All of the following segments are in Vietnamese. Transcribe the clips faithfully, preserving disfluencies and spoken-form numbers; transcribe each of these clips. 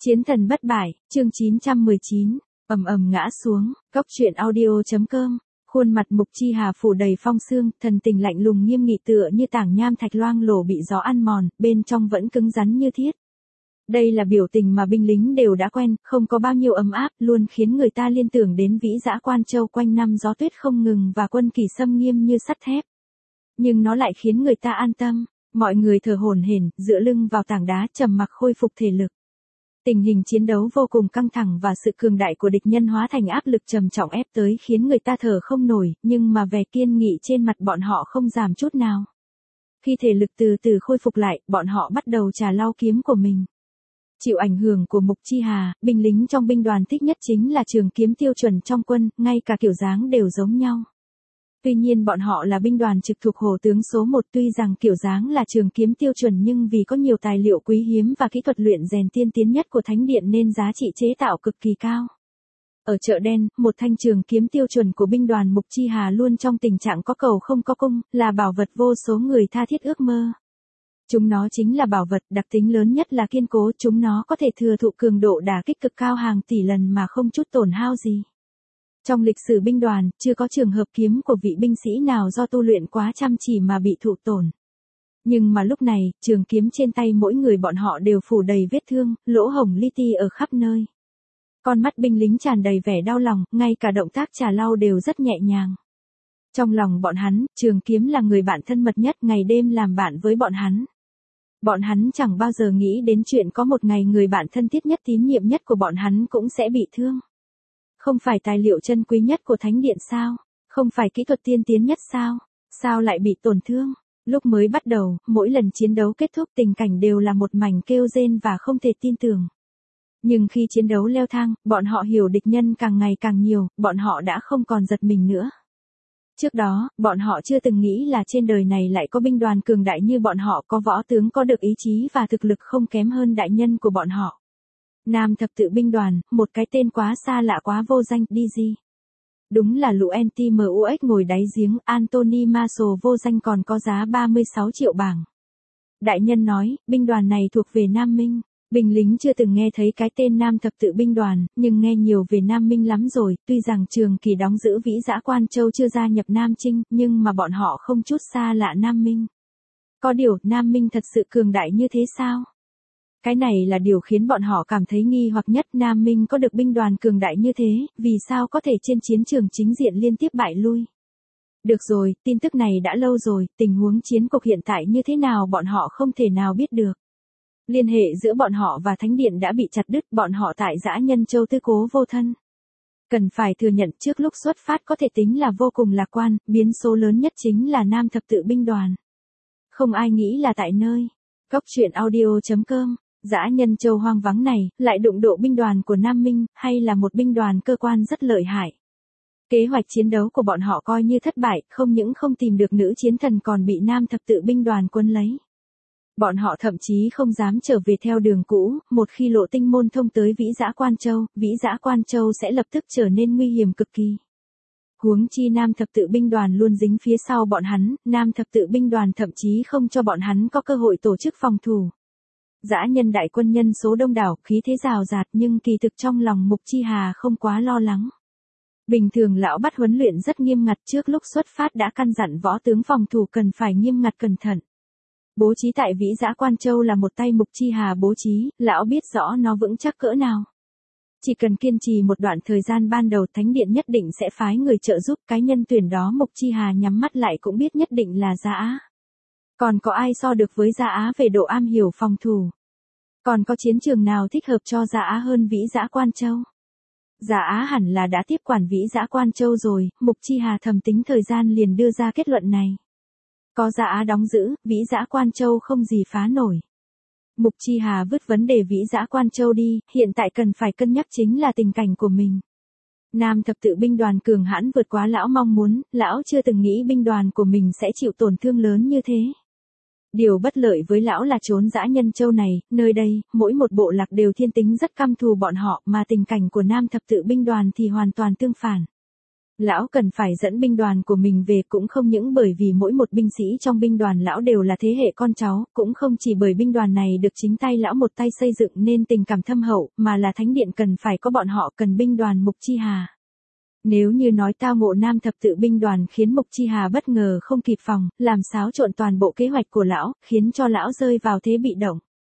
Chiến thần bất bại, chương chín trăm mười chín, ầm ầm ngã xuống, cốc truyện audio.com, khuôn mặt Mục Chi Hà phủ đầy phong sương, thần tình lạnh lùng nghiêm nghị tựa như tảng nham thạch loang lổ bị gió ăn mòn, bên trong vẫn cứng rắn như thiết. Đây là biểu tình mà binh lính đều đã quen, không có bao nhiêu ấm áp, luôn khiến người ta liên tưởng đến vĩ dã Quan Châu quanh năm gió tuyết không ngừng và quân kỳ xâm nghiêm như sắt thép. Nhưng nó lại khiến người ta an tâm, mọi người thở hổn hển, dựa lưng vào tảng đá trầm mặc khôi phục thể lực. Tình hình chiến đấu vô cùng căng thẳng và sự cường đại của địch nhân hóa thành áp lực trầm trọng ép tới khiến người ta thở không nổi, nhưng mà vẻ kiên nghị trên mặt bọn họ không giảm chút nào. Khi thể lực từ từ khôi phục lại, bọn họ bắt đầu trà lau kiếm của mình. Chịu ảnh hưởng của Mục Chi Hà, binh lính trong binh đoàn thích nhất chính là trường kiếm tiêu chuẩn trong quân, ngay cả kiểu dáng đều giống nhau. Tuy nhiên bọn họ là binh đoàn trực thuộc Hổ tướng số một, tuy rằng kiểu dáng là trường kiếm tiêu chuẩn nhưng vì có nhiều tài liệu quý hiếm và kỹ thuật luyện rèn tiên tiến nhất của Thánh Điện nên giá trị chế tạo cực kỳ cao. Ở chợ đen, một thanh trường kiếm tiêu chuẩn của binh đoàn Mục Chi Hà luôn trong tình trạng có cầu không có cung, là bảo vật vô số người tha thiết ước mơ. Chúng nó chính là bảo vật, đặc tính lớn nhất là kiên cố, chúng nó có thể thừa thụ cường độ đả kích cực cao hàng tỷ lần mà không chút tổn hao gì. Trong lịch sử binh đoàn, chưa có trường hợp kiếm của vị binh sĩ nào do tu luyện quá chăm chỉ mà bị thụ tổn. Nhưng mà lúc này, trường kiếm trên tay mỗi người bọn họ đều phủ đầy vết thương, lỗ hổng li ti ở khắp nơi. Con mắt binh lính tràn đầy vẻ đau lòng, ngay cả động tác trà lau đều rất nhẹ nhàng. Trong lòng bọn hắn, trường kiếm là người bạn thân mật nhất, ngày đêm làm bạn với bọn hắn. Bọn hắn chẳng bao giờ nghĩ đến chuyện có một ngày người bạn thân thiết nhất tín nhiệm nhất của bọn hắn cũng sẽ bị thương. Không phải tài liệu chân quý nhất của Thánh Điện sao? Không phải kỹ thuật tiên tiến nhất sao? Sao lại bị tổn thương? Lúc mới bắt đầu, mỗi lần chiến đấu kết thúc tình cảnh đều là một mảnh kêu rên và không thể tin tưởng. Nhưng khi chiến đấu leo thang, bọn họ hiểu địch nhân càng ngày càng nhiều, bọn họ đã không còn giật mình nữa. Trước đó, bọn họ chưa từng nghĩ là trên đời này lại có binh đoàn cường đại như bọn họ, có võ tướng có được ý chí và thực lực không kém hơn đại nhân của bọn họ. Nam thập tự binh đoàn, một cái tên quá xa lạ quá vô danh, đê giê. Đúng là lũ anti-mux ngồi đáy giếng, Anthony Marshall vô danh còn có giá ba mươi sáu triệu bảng. Đại nhân nói, binh đoàn này thuộc về Nam Minh. Binh lính chưa từng nghe thấy cái tên Nam thập tự binh đoàn, nhưng nghe nhiều về Nam Minh lắm rồi, tuy rằng Trường Kỳ đóng giữ vĩ dã Quan Châu chưa gia nhập Nam Chinh, nhưng mà bọn họ không chút xa lạ Nam Minh. Có điều, Nam Minh thật sự cường đại như thế sao? Cái này là điều khiến bọn họ cảm thấy nghi hoặc nhất, Nam Minh có được binh đoàn cường đại như thế, vì sao có thể trên chiến trường chính diện liên tiếp bại lui? Được rồi, tin tức này đã lâu rồi, tình huống chiến cục hiện tại như thế nào bọn họ không thể nào biết được. Liên hệ giữa bọn họ và Thánh Điện đã bị chặt đứt, bọn họ tại Dã Nhân Châu tư cố vô thân. Cần phải thừa nhận trước lúc xuất phát có thể tính là vô cùng lạc quan, biến số lớn nhất chính là Nam thập tự binh đoàn. Không ai nghĩ là tại nơi cốc truyện audio.com, Dã Nhân Châu hoang vắng này, lại đụng độ binh đoàn của Nam Minh, hay là một binh đoàn cơ quan rất lợi hại. Kế hoạch chiến đấu của bọn họ coi như thất bại, không những không tìm được nữ chiến thần còn bị Nam thập tự binh đoàn quân lấy. Bọn họ thậm chí không dám trở về theo đường cũ, một khi lộ tinh môn thông tới vĩ dã Quan Châu, vĩ dã Quan Châu sẽ lập tức trở nên nguy hiểm cực kỳ. Huống chi Nam thập tự binh đoàn luôn dính phía sau bọn hắn, Nam thập tự binh đoàn thậm chí không cho bọn hắn có cơ hội tổ chức phòng thủ. Dã nhân đại quân nhân số đông đảo, khí thế rào rạt nhưng kỳ thực trong lòng Mục Chi Hà không quá lo lắng. Bình thường lão bắt huấn luyện rất nghiêm ngặt, trước lúc xuất phát đã căn dặn võ tướng phòng thủ cần phải nghiêm ngặt cẩn thận. Bố trí tại vĩ dã Quan Châu là một tay Mục Chi Hà bố trí, lão biết rõ nó vững chắc cỡ nào. Chỉ cần kiên trì một đoạn thời gian ban đầu, Thánh Điện nhất định sẽ phái người trợ giúp, cái nhân tuyển đó Mục Chi Hà nhắm mắt lại cũng biết nhất định là Gia Á. Còn có ai so được với Gia Á về độ am hiểu phòng thủ? Còn có chiến trường nào thích hợp cho Gia Á hơn vĩ dã Quan Châu? Gia Á hẳn là đã tiếp quản vĩ dã Quan Châu rồi, Mục Chi Hà thầm tính thời gian liền đưa ra kết luận này. Có Gia Á đóng giữ, vĩ dã Quan Châu không gì phá nổi. Mục Chi Hà vứt vấn đề vĩ dã Quan Châu đi, hiện tại cần phải cân nhắc chính là tình cảnh của mình. Nam thập tự binh đoàn cường hãn vượt quá lão mong muốn, lão chưa từng nghĩ binh đoàn của mình sẽ chịu tổn thương lớn như thế. Điều bất lợi với lão là trốn Dã Nhân Châu này, nơi đây, mỗi một bộ lạc đều thiên tính rất căm thù bọn họ, mà tình cảnh của Nam thập tự binh đoàn thì hoàn toàn tương phản. Lão cần phải dẫn binh đoàn của mình về cũng không những bởi vì mỗi một binh sĩ trong binh đoàn lão đều là thế hệ con cháu, cũng không chỉ bởi binh đoàn này được chính tay lão một tay xây dựng nên tình cảm thâm hậu, mà là thánh điện cần phải có bọn họ cần binh đoàn Mục Chi Hà. Nếu như nói tao ngộ nam thập tự binh đoàn khiến Mục Chi Hà bất ngờ không kịp phòng, làm xáo trộn toàn bộ kế hoạch của lão, khiến cho lão rơi vào thế bị động.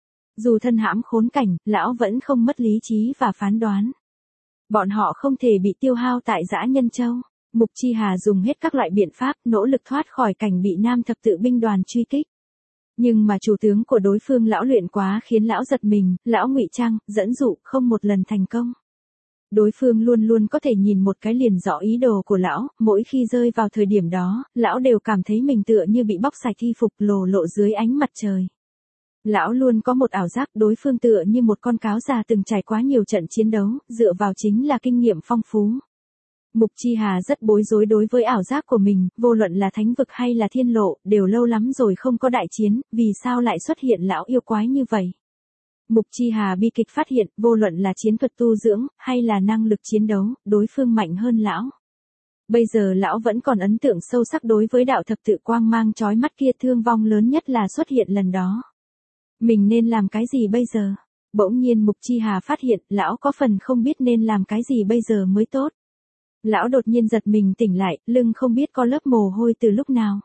Dù thân hãm khốn cảnh, lão vẫn không mất lý trí và phán đoán. Bọn họ không thể bị tiêu hao tại Dã Nhân Châu. Mục Chi Hà dùng hết các loại biện pháp nỗ lực thoát khỏi cảnh bị nam thập tự binh đoàn truy kích. Nhưng mà chủ tướng của đối phương lão luyện quá khiến lão giật mình, lão ngụy trang, dẫn dụ không một lần thành công. Đối phương luôn luôn có thể nhìn một cái liền rõ ý đồ của lão, mỗi khi rơi vào thời điểm đó, lão đều cảm thấy mình tựa như bị bóc sạch y phục lồ lộ dưới ánh mặt trời. Lão luôn có một ảo giác đối phương tựa như một con cáo già từng trải quá nhiều trận chiến đấu, dựa vào chính là kinh nghiệm phong phú. Mục Chi Hà rất bối rối đối với ảo giác của mình, vô luận là thánh vực hay là thiên lộ, đều lâu lắm rồi không có đại chiến, vì sao lại xuất hiện lão yêu quái như vậy. Mục Chi Hà bi kịch phát hiện, vô luận là chiến thuật tu dưỡng, hay là năng lực chiến đấu, đối phương mạnh hơn lão. Bây giờ lão vẫn còn ấn tượng sâu sắc đối với đạo thập tự quang mang chói mắt kia, thương vong lớn nhất là xuất hiện lần đó. Mình nên làm cái gì bây giờ? Bỗng nhiên Mục Chi Hà phát hiện, lão có phần không biết nên làm cái gì bây giờ mới tốt. Lão đột nhiên giật mình tỉnh lại, lưng không biết có lớp mồ hôi từ lúc nào.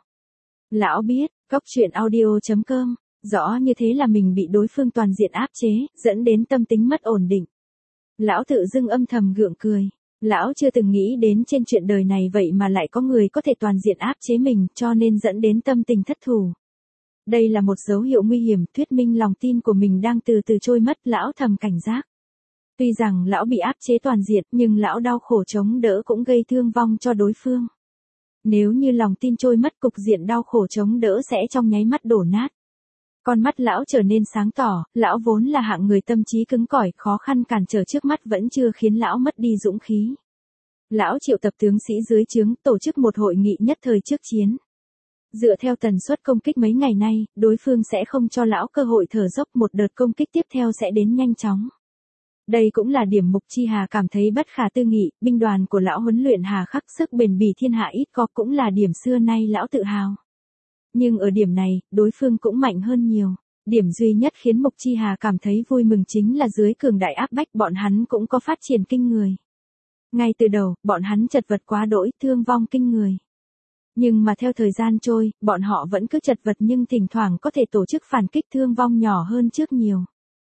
Lão biết, cốc truyện audio chấm com, rõ như thế là mình bị đối phương toàn diện áp chế, dẫn đến tâm tính mất ổn định. Lão tự dưng âm thầm gượng cười. Lão chưa từng nghĩ đến trên chuyện đời này vậy mà lại có người có thể toàn diện áp chế mình, cho nên dẫn đến tâm tình thất thủ. Đây là một dấu hiệu nguy hiểm, thuyết minh lòng tin của mình đang từ từ trôi mất, lão thầm cảnh giác. Tuy rằng lão bị áp chế toàn diện, nhưng lão đau khổ chống đỡ cũng gây thương vong cho đối phương. Nếu như lòng tin trôi mất, cục diện đau khổ chống đỡ sẽ trong nháy mắt đổ nát. Con mắt lão trở nên sáng tỏ, lão vốn là hạng người tâm trí cứng cỏi, khó khăn cản trở trước mắt vẫn chưa khiến lão mất đi dũng khí. Lão triệu tập tướng sĩ dưới trướng, tổ chức một hội nghị nhất thời trước chiến. Dựa theo tần suất công kích mấy ngày nay, đối phương sẽ không cho lão cơ hội thở dốc, một đợt công kích tiếp theo sẽ đến nhanh chóng. Đây cũng là điểm Mục Chi Hà cảm thấy bất khả tư nghị, binh đoàn của lão huấn luyện hà khắc, sức bền bỉ thiên hạ ít có, cũng là điểm xưa nay lão tự hào. Nhưng ở điểm này, đối phương cũng mạnh hơn nhiều. Điểm duy nhất khiến Mục Chi Hà cảm thấy vui mừng chính là dưới cường đại áp bách bọn hắn cũng có phát triển kinh người. Ngay từ đầu, bọn hắn chật vật quá đỗi, thương vong kinh người. Nhưng mà theo thời gian trôi, bọn họ vẫn cứ chật vật nhưng thỉnh thoảng có thể tổ chức phản kích, thương vong nhỏ hơn trước nhiều.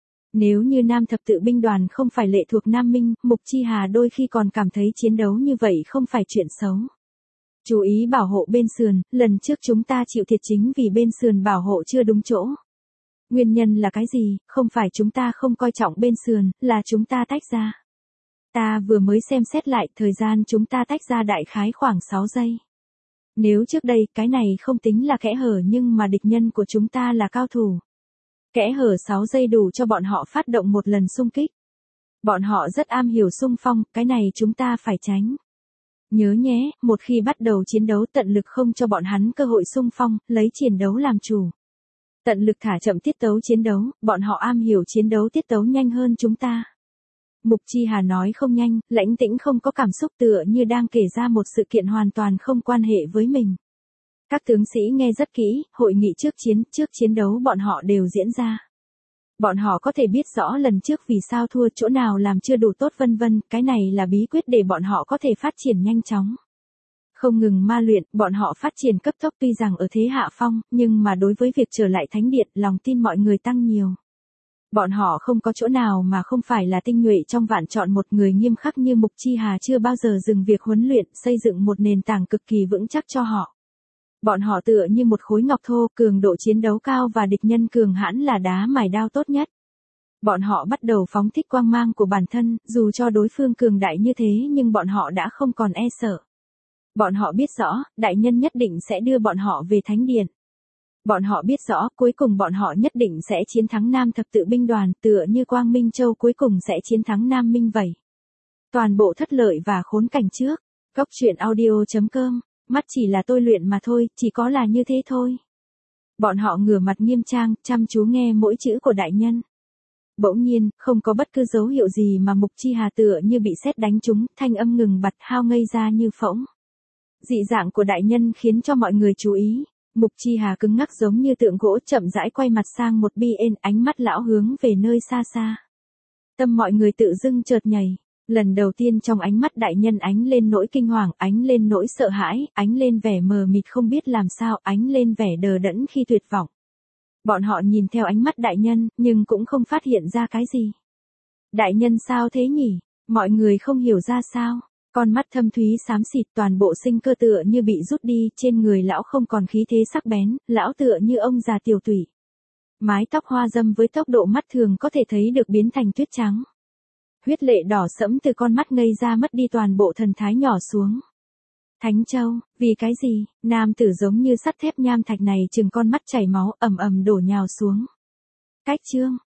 Nếu như nam thập tự binh đoàn không phải lệ thuộc Nam Minh, Mục Chi Hà đôi khi còn cảm thấy chiến đấu như vậy không phải chuyện xấu. Chú ý bảo hộ bên sườn, lần trước chúng ta chịu thiệt chính vì bên sườn bảo hộ chưa đúng chỗ. Nguyên nhân là cái gì? Không phải chúng ta không coi trọng bên sườn, là chúng ta tách ra. Ta vừa mới xem xét lại, thời gian chúng ta tách ra đại khái khoảng sáu giây. Nếu trước đây cái này không tính là kẽ hở, nhưng mà địch nhân của chúng ta là cao thủ. Kẽ hở sáu giây đủ cho bọn họ phát động một lần xung kích. Bọn họ rất am hiểu xung phong, cái này chúng ta phải tránh. Nhớ nhé, một khi bắt đầu chiến đấu tận lực không cho bọn hắn cơ hội xung phong, lấy chiến đấu làm chủ. Tận lực thả chậm tiết tấu chiến đấu, bọn họ am hiểu chiến đấu tiết tấu nhanh hơn chúng ta. Mục Chi Hà nói không nhanh, lãnh tĩnh không có cảm xúc, tựa như đang kể ra một sự kiện hoàn toàn không quan hệ với mình. Các tướng sĩ nghe rất kỹ, hội nghị trước chiến, trước chiến đấu bọn họ đều diễn ra. Bọn họ có thể biết rõ lần trước vì sao thua, chỗ nào làm chưa đủ tốt vân vân, cái này là bí quyết để bọn họ có thể phát triển nhanh chóng. Không ngừng ma luyện, bọn họ phát triển cấp tốc, tuy rằng ở thế hạ phong, nhưng mà đối với việc trở lại thánh điện, lòng tin mọi người tăng nhiều. Bọn họ không có chỗ nào mà không phải là tinh nhuệ trong vạn chọn, một người nghiêm khắc như Mục Chi Hà chưa bao giờ dừng việc huấn luyện, xây dựng một nền tảng cực kỳ vững chắc cho họ. Bọn họ tựa như một khối ngọc thô, cường độ chiến đấu cao và địch nhân cường hãn là đá mài đao tốt nhất. Bọn họ bắt đầu phóng thích quang mang của bản thân, dù cho đối phương cường đại như thế nhưng bọn họ đã không còn e sợ. Bọn họ biết rõ, đại nhân nhất định sẽ đưa bọn họ về thánh điện. Bọn họ biết rõ, cuối cùng bọn họ nhất định sẽ chiến thắng Nam thập tự binh đoàn, tựa như Quang Minh Châu cuối cùng sẽ chiến thắng Nam Minh vậy. Toàn bộ thất lợi và khốn cảnh trước. Cốc truyện audio chấm com, mắt chỉ là tôi luyện mà thôi, chỉ có là như thế thôi. Bọn họ ngửa mặt nghiêm trang, chăm chú nghe mỗi chữ của đại nhân. Bỗng nhiên, không có bất cứ dấu hiệu gì mà Mục Chi Hà tựa như bị sét đánh trúng, thanh âm ngừng bặt, hao ngây ra như phỗng. Dị dạng của đại nhân khiến cho mọi người chú ý. Mục Chi Hà cứng ngắc giống như tượng gỗ, chậm rãi quay mặt sang một bên, ánh mắt lão hướng về nơi xa xa. Tâm mọi người tự dưng chợt nhảy. Lần đầu tiên trong ánh mắt đại nhân ánh lên nỗi kinh hoàng, ánh lên nỗi sợ hãi, ánh lên vẻ mờ mịt không biết làm sao, ánh lên vẻ đờ đẫn khi tuyệt vọng. Bọn họ nhìn theo ánh mắt đại nhân, nhưng cũng không phát hiện ra cái gì. Đại nhân sao thế nhỉ? Mọi người không hiểu ra sao. Con mắt thâm thúy xám xịt, toàn bộ sinh cơ tựa như bị rút đi, trên người lão không còn khí thế sắc bén, lão tựa như ông già tiều tụy. Mái tóc hoa râm với tốc độ mắt thường có thể thấy được biến thành tuyết trắng. Huyết lệ đỏ sẫm từ con mắt ngây ra mất đi toàn bộ thần thái nhỏ xuống. Thánh Châu, vì cái gì? Nam tử giống như sắt thép nham thạch này chừng con mắt chảy máu, ầm ầm đổ nhào xuống. Cách chương